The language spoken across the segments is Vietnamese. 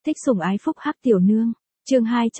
Thích sủng ái phúc hắc tiểu nương. Chương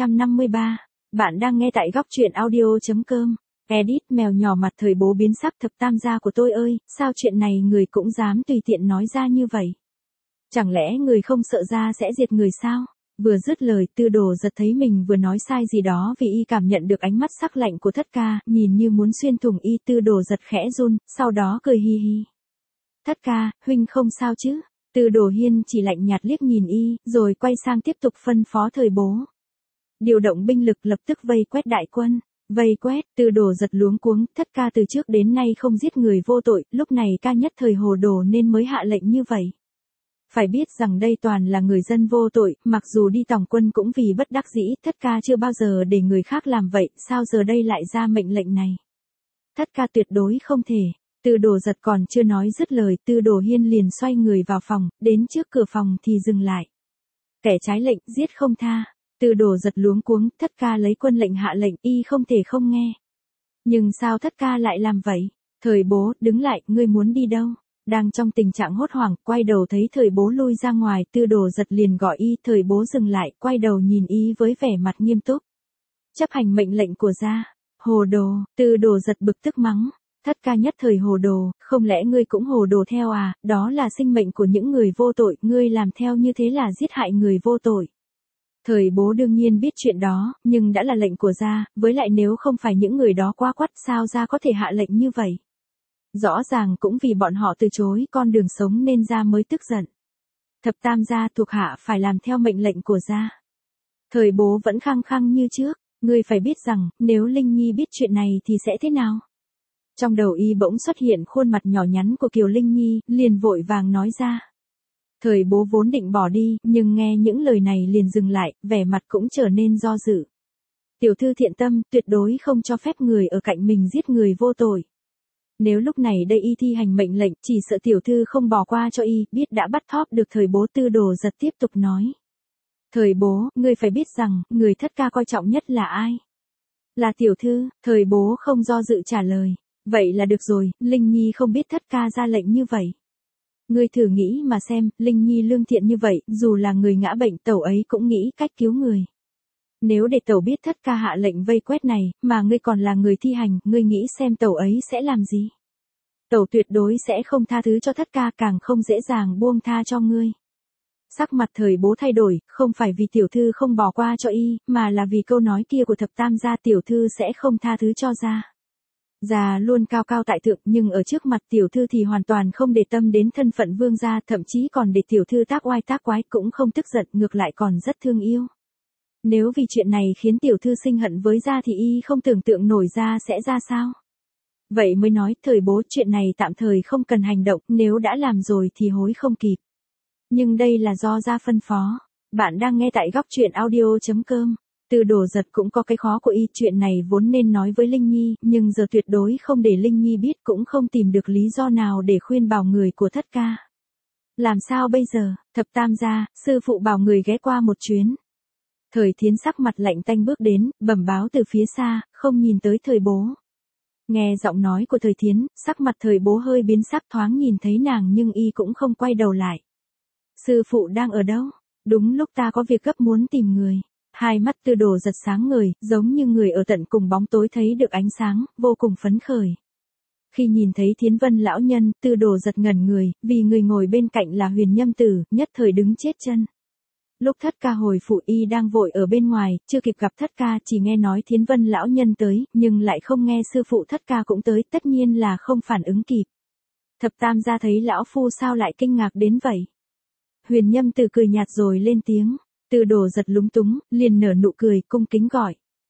253. Bạn đang nghe tại góc truyện audio.com. Edit mèo nhỏ mặt thời bố biến sắc thập tam gia của tôi ơi, sao chuyện này người cũng dám tùy tiện nói ra như vậy? Chẳng lẽ người không sợ ra sẽ diệt người sao? Vừa dứt lời, Tư Đồ Giật thấy mình vừa nói sai gì đó vì y cảm nhận được ánh mắt sắc lạnh của Thất Ca, nhìn như muốn xuyên thủng y. Tư Đồ Giật khẽ run, sau đó cười hi hi. Thất ca, huynh không sao chứ? Tư Đồ Hiên chỉ lạnh nhạt liếc nhìn y, rồi quay sang tiếp tục phân phó thời bố. Điều động binh lực lập tức vây quét đại quân. Vây quét, Tư Đồ Giật luống cuống, Thất ca từ trước đến nay không giết người vô tội, lúc này ca nhất thời hồ đồ nên mới hạ lệnh như vậy. Phải biết rằng đây toàn là người dân vô tội, mặc dù đi tòng quân cũng vì bất đắc dĩ, Thất ca chưa bao giờ để người khác làm vậy, sao giờ đây lại ra mệnh lệnh này? Thất ca tuyệt đối không thể. Tư Đồ Giật còn chưa nói dứt lời, Tư Đồ Hiên liền xoay người vào phòng, đến trước cửa phòng thì dừng lại. Kẻ trái lệnh, giết không tha. Tư Đồ Giật luống cuống, Thất ca lấy quân lệnh hạ lệnh, y không thể không nghe. Nhưng sao Thất ca lại làm vậy? Thời bố, đứng lại, ngươi muốn đi đâu? Đang trong tình trạng hốt hoảng, quay đầu thấy thời bố lui ra ngoài, Tư Đồ Giật liền gọi y, thời bố dừng lại, quay đầu nhìn y với vẻ mặt nghiêm túc. Chấp hành mệnh lệnh của gia. Hồ đồ, Tư Đồ Giật bực tức mắng. Thất ca nhất thời hồ đồ, không lẽ ngươi cũng hồ đồ theo à? Đó là sinh mệnh của những người vô tội, ngươi làm theo như thế là giết hại người vô tội. Thời bố đương nhiên biết chuyện đó, nhưng đã là lệnh của gia, với lại nếu không phải những người đó quá quắt sao gia có thể hạ lệnh như vậy? Rõ ràng cũng vì bọn họ từ chối con đường sống nên gia mới tức giận. Thập tam gia thuộc hạ phải làm theo mệnh lệnh của gia. Thời bố vẫn khăng khăng như trước, ngươi phải biết rằng, nếu Linh Nhi biết chuyện này thì sẽ thế nào? Trong đầu y bỗng xuất hiện khuôn mặt nhỏ nhắn của Kiều Linh Nhi, liền vội vàng nói ra. Thời bố vốn định bỏ đi, nhưng nghe những lời này liền dừng lại, vẻ mặt cũng trở nên do dự. Tiểu thư thiện tâm, tuyệt đối không cho phép người ở cạnh mình giết người vô tội. Nếu lúc này đây y thi hành mệnh lệnh, chỉ sợ tiểu thư không bỏ qua cho y, biết đã bắt thóp được thời bố. Tư Đồ Giật tiếp tục nói. Thời bố, ngươi phải biết rằng, người Thất ca coi trọng nhất là ai? Là tiểu thư. Thời bố không do dự trả lời. Vậy là được rồi, Linh Nhi không biết Thất ca ra lệnh như vậy. Ngươi thử nghĩ mà xem, Linh Nhi lương thiện như vậy, dù là người ngã bệnh tẩu ấy cũng nghĩ cách cứu người. Nếu để tẩu biết Thất ca hạ lệnh vây quét này, mà ngươi còn là người thi hành, ngươi nghĩ xem tẩu ấy sẽ làm gì? Tẩu tuyệt đối sẽ không tha thứ cho Thất ca, càng không dễ dàng buông tha cho ngươi. Sắc mặt thời bố thay đổi, không phải vì tiểu thư không bỏ qua cho y, mà là vì câu nói kia của thập tam gia, tiểu thư sẽ không tha thứ cho gia. Gia luôn cao cao tại thượng, nhưng ở trước mặt tiểu thư thì hoàn toàn không để tâm đến thân phận vương gia, thậm chí còn để tiểu thư tác oai tác quái, cũng không tức giận, ngược lại còn rất thương yêu. Nếu vì chuyện này khiến tiểu thư sinh hận với gia thì y không tưởng tượng nổi gia sẽ ra sao. Vậy mới nói, thời bố, chuyện này tạm thời không cần hành động, nếu đã làm rồi thì hối không kịp. Nhưng đây là do gia phân phó. Bạn đang nghe tại góc truyện audio.com. Tư Đồ Giật cũng có cái khó của y, chuyện này vốn nên nói với Linh Nhi, nhưng giờ tuyệt đối không để Linh Nhi biết, cũng không tìm được lý do nào để khuyên bảo người của Thất ca. Làm sao bây giờ? Thập tam gia, sư phụ bảo người ghé qua một chuyến. Thời Thiến sắc mặt lạnh tanh bước đến, bẩm báo từ phía xa, không nhìn tới thời bố. Nghe giọng nói của Thời Thiến, sắc mặt thời bố hơi biến sắc, thoáng nhìn thấy nàng nhưng y cũng không quay đầu lại. Sư phụ đang ở đâu? Đúng lúc ta có việc gấp muốn tìm người. Hai mắt Tư Đồ Giật sáng ngời, giống như người ở tận cùng bóng tối thấy được ánh sáng, vô cùng phấn khởi. Khi nhìn thấy Thiến Vân lão nhân, Tư Đồ Giật ngẩn người, vì người ngồi bên cạnh là Huyền Nhâm Tử, nhất thời đứng chết chân. Lúc Thất ca hồi phụ y đang vội ở bên ngoài, chưa kịp gặp Thất ca, chỉ nghe nói Thiến Vân lão nhân tới, nhưng lại không nghe sư phụ Thất ca cũng tới, tất nhiên là không phản ứng kịp. Thập tam gia thấy lão phu sao lại kinh ngạc đến vậy? Huyền Nhâm Tử cười nhạt rồi lên tiếng. Tư Đồ Giật lúng túng, liền nở nụ cười, cung kính gọi.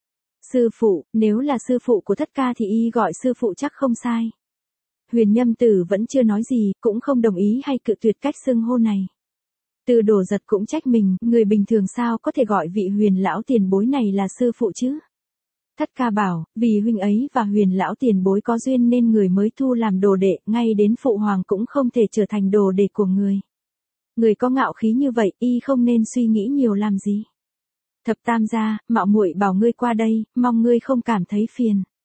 Sư phụ, nếu là sư phụ của Thất ca thì y gọi sư phụ chắc không sai. Huyền Nhâm Tử vẫn chưa nói gì, cũng không đồng ý hay cự tuyệt cách xưng hô này. Tư Đồ Giật cũng trách mình, người bình thường sao có thể gọi vị Huyền lão tiền bối này là sư phụ chứ? Thất ca bảo, vì huynh ấy và Huyền lão tiền bối có duyên nên người mới thu làm đồ đệ, ngay đến phụ hoàng cũng không thể trở thành đồ đệ của người. Người có ngạo khí như vậy, y không nên suy nghĩ nhiều làm gì. Thập tam gia, mạo muội bảo ngươi qua đây, mong ngươi không cảm thấy phiền.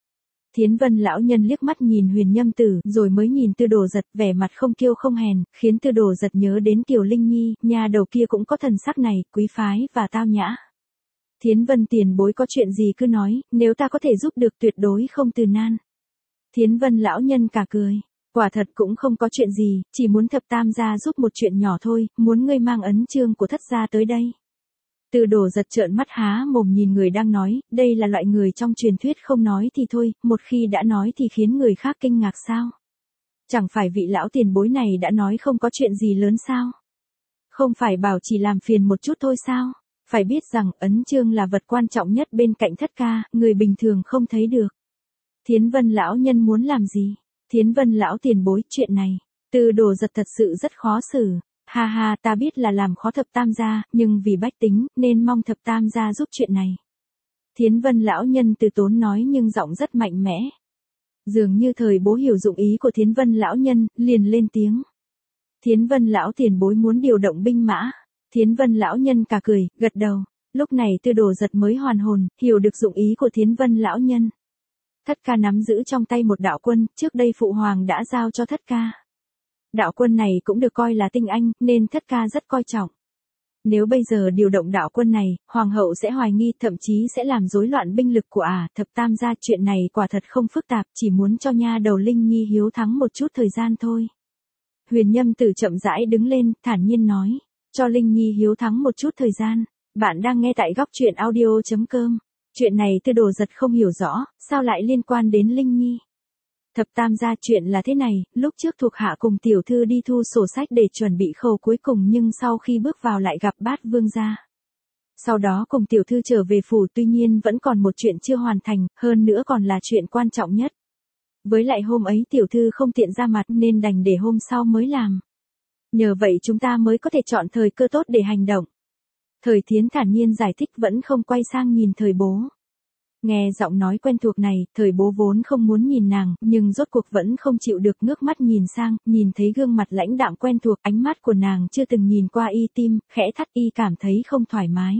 Thiến Vân lão nhân liếc mắt nhìn Huyền Nhâm Tử, rồi mới nhìn Tư Đồ Giật, vẻ mặt không kiêu không hèn, khiến Tư Đồ Giật nhớ đến Kiều Linh Nhi, nhà đầu kia cũng có thần sắc này, quý phái và tao nhã. Thiến Vân tiền bối có chuyện gì cứ nói, nếu ta có thể giúp được tuyệt đối không từ nan. Thiến Vân lão nhân cả cười, quả thật cũng không có chuyện gì, chỉ muốn Thập Tam gia giúp một chuyện nhỏ thôi, muốn ngươi mang ấn chương của Thất gia tới đây. Tư Đồ Giật trợn mắt há mồm nhìn người đang nói, đây là loại người trong truyền thuyết không nói thì thôi, một khi đã nói thì khiến người khác kinh ngạc sao? Chẳng phải vị lão tiền bối này đã nói không có chuyện gì lớn sao? Không phải bảo chỉ làm phiền một chút thôi sao? Phải biết rằng ấn chương là vật quan trọng nhất bên cạnh Thất ca, người bình thường không thấy được. Thiến Vân lão nhân muốn làm gì? Thiến Vân lão tiền bối, chuyện này, Tư Đồ Giật thật sự rất khó xử. Ha ha, ta biết là làm khó Thập Tam gia, nhưng vì bách tính, nên mong Thập Tam gia giúp chuyện này. Thiến Vân lão nhân từ tốn nói nhưng giọng rất mạnh mẽ. Dường như thời bố hiểu dụng ý của Thiến Vân lão nhân, liền lên tiếng. Thiến Vân lão tiền bối muốn điều động binh mã. Thiến Vân lão nhân cả cười, gật đầu. Lúc này Tư Đồ Giật mới hoàn hồn, hiểu được dụng ý của Thiến Vân lão nhân. Thất ca nắm giữ trong tay một đạo quân, trước đây phụ hoàng đã giao cho Thất ca. Đạo quân này cũng được coi là tinh anh, nên Thất ca rất coi trọng. Nếu bây giờ điều động đạo quân này, hoàng hậu sẽ hoài nghi, thậm chí sẽ làm rối loạn binh lực của Thập Tam gia. Chuyện này quả thật không phức tạp, chỉ muốn cho nha đầu Linh Nhi hiếu thắng một chút thời gian thôi. Huyền Nhâm Tử chậm rãi đứng lên, thản nhiên nói, cho Linh Nhi hiếu thắng một chút thời gian. Bạn đang nghe tại goctruyện.audio.com. Chuyện này Tư Đồ Giật không hiểu rõ, sao lại liên quan đến Linh Nhi. Thập Tam gia, chuyện là thế này, lúc trước thuộc hạ cùng tiểu thư đi thu sổ sách để chuẩn bị khâu cuối cùng, nhưng sau khi bước vào lại gặp Bát Vương gia. Sau đó cùng tiểu thư trở về phủ, tuy nhiên vẫn còn một chuyện chưa hoàn thành, hơn nữa còn là chuyện quan trọng nhất. Với lại hôm ấy tiểu thư không tiện ra mặt nên đành để hôm sau mới làm. Nhờ vậy chúng ta mới có thể chọn thời cơ tốt để hành động. Thời Thiến thản nhiên giải thích, vẫn không quay sang nhìn thời bố. Nghe giọng nói quen thuộc này, thời bố vốn không muốn nhìn nàng, nhưng rốt cuộc vẫn không chịu được ngước mắt nhìn sang, nhìn thấy gương mặt lãnh đạm quen thuộc, ánh mắt của nàng chưa từng nhìn qua y, tim khẽ thắt, y cảm thấy không thoải mái.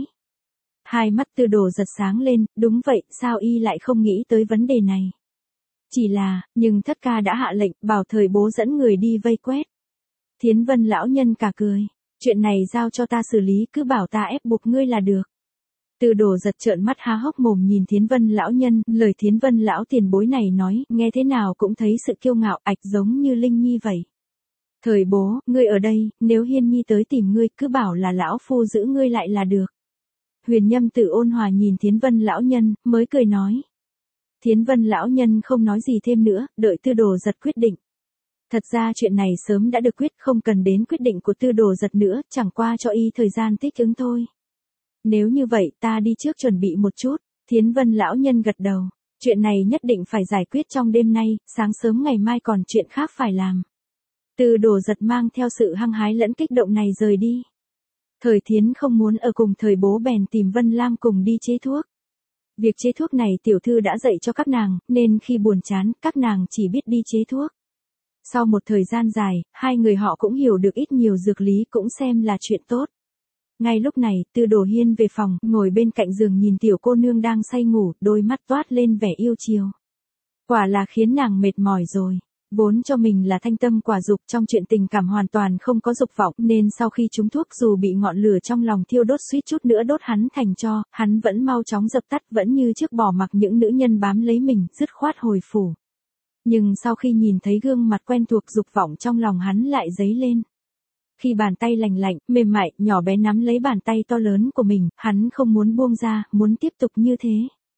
Hai mắt Tư Đồ Giật sáng lên, đúng vậy, sao y lại không nghĩ tới vấn đề này? Chỉ là, nhưng Thất ca đã hạ lệnh, bảo thời bố dẫn người đi vây quét. Thiến Vân lão nhân cả cười, chuyện này giao cho ta xử lý, cứ bảo ta ép buộc ngươi là được. Tư Đồ Giật trợn mắt há hốc mồm nhìn Thiến Vân lão nhân, lời Thiến Vân lão tiền bối này nói, nghe thế nào cũng thấy sự kiêu ngạo, ạch giống như Linh Nhi vậy. Thời bố, ngươi ở đây, nếu Hiên Nhi tới tìm ngươi, cứ bảo là lão phu giữ ngươi lại là được. Huyền Nhâm Tử ôn hòa nhìn Thiến Vân lão nhân, mới cười nói. Thiến Vân lão nhân không nói gì thêm nữa, đợi Tư Đồ Giật quyết định. Thật ra chuyện này sớm đã được quyết, không cần đến quyết định của Tư Đồ Giật nữa, chẳng qua cho y thời gian thích ứng thôi. Nếu như vậy, ta đi trước chuẩn bị một chút. Thiến Vân lão nhân gật đầu. Chuyện này nhất định phải giải quyết trong đêm nay, sáng sớm ngày mai còn chuyện khác phải làm. Tư Đồ Giật mang theo sự hăng hái lẫn kích động này rời đi. Thời Thiến không muốn ở cùng thời bố, bèn tìm Vân Lam cùng đi chế thuốc. Việc chế thuốc này tiểu thư đã dạy cho các nàng, nên khi buồn chán, các nàng chỉ biết đi chế thuốc. Sau một thời gian dài, hai người họ cũng hiểu được ít nhiều dược lý, cũng xem là chuyện tốt. Ngay lúc này, Tư Đồ Hiên về phòng, ngồi bên cạnh giường nhìn tiểu cô nương đang say ngủ, đôi mắt toát lên vẻ yêu chiều. Quả là khiến nàng mệt mỏi rồi. Vốn cho mình là thanh tâm quả dục, trong chuyện tình cảm hoàn toàn không có dục vọng, nên sau khi trúng thuốc dù bị ngọn lửa trong lòng thiêu đốt suýt chút nữa đốt hắn thành tro, hắn vẫn mau chóng dập tắt, vẫn như trước bỏ mặc những nữ nhân bám lấy mình, dứt khoát hồi phủ. Nhưng sau khi nhìn thấy gương mặt quen thuộc, dục vọng trong lòng hắn lại dấy lên. Khi bàn tay lành lạnh, mềm mại, nhỏ bé nắm lấy bàn tay to lớn của mình, hắn không muốn buông ra, muốn tiếp tục như thế.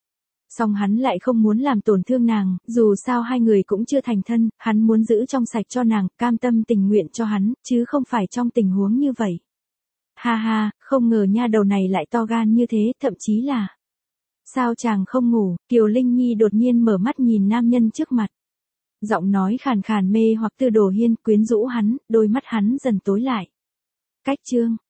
Song hắn lại không muốn làm tổn thương nàng, dù sao hai người cũng chưa thành thân, hắn muốn giữ trong sạch cho nàng, cam tâm tình nguyện cho hắn, chứ không phải trong tình huống như vậy. Ha ha, không ngờ nha đầu này lại to gan như thế, thậm chí là... Sao chàng không ngủ? Kiều Linh Nhi đột nhiên mở mắt nhìn nam nhân trước mặt. Giọng nói khàn khàn mê hoặc Tư Đồ Hiên quyến rũ hắn, đôi mắt hắn dần tối lại. Cách chương